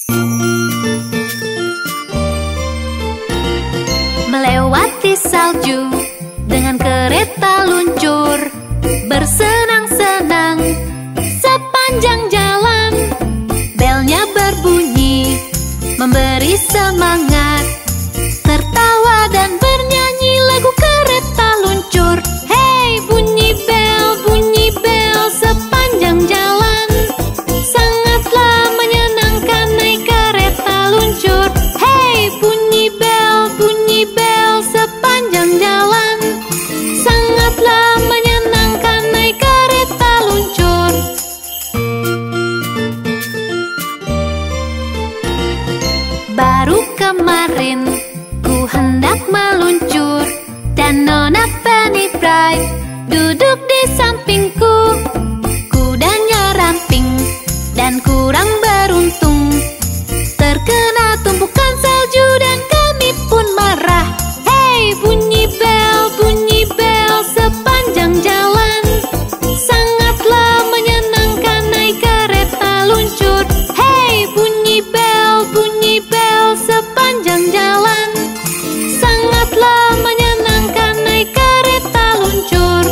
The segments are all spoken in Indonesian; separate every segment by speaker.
Speaker 1: Melewati salju dengan kereta luncur, bersenang-senang sepanjang jalan. Belnya berbunyi, memberi semangat, tertawa dan bernyanyi lagu kereta luncur. Hey, bunyi bel sepanjang jalan. Sangatlah menyenangkan naik kereta luncur. Hey, bunyi bel sepanjang jalan. Sangatlah menyenangkan naik kereta luncur. Baru kemarin ku hendak meluncur, dan Nona Penny Bright duduk di sampingku. Kudanya ramping dan kurang beruntung, terkena tumpukan salju dan kami pun marah. Hey, bunyi bel sepanjang jalan. Sangatlah menyenangkan naik kereta luncur. Hey, bunyi bel sepanjang jalan. Sangatlah menyenangkan naik kereta luncur.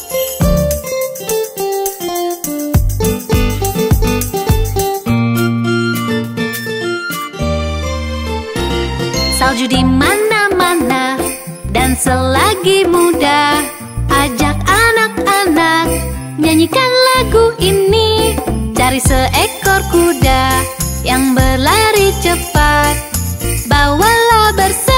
Speaker 1: Salju di mana-mana, dan selagi muda, ajak anak-anak nyanyikan lagu ini. Cari seekor kuda yang berlari cepat, bawalah bersama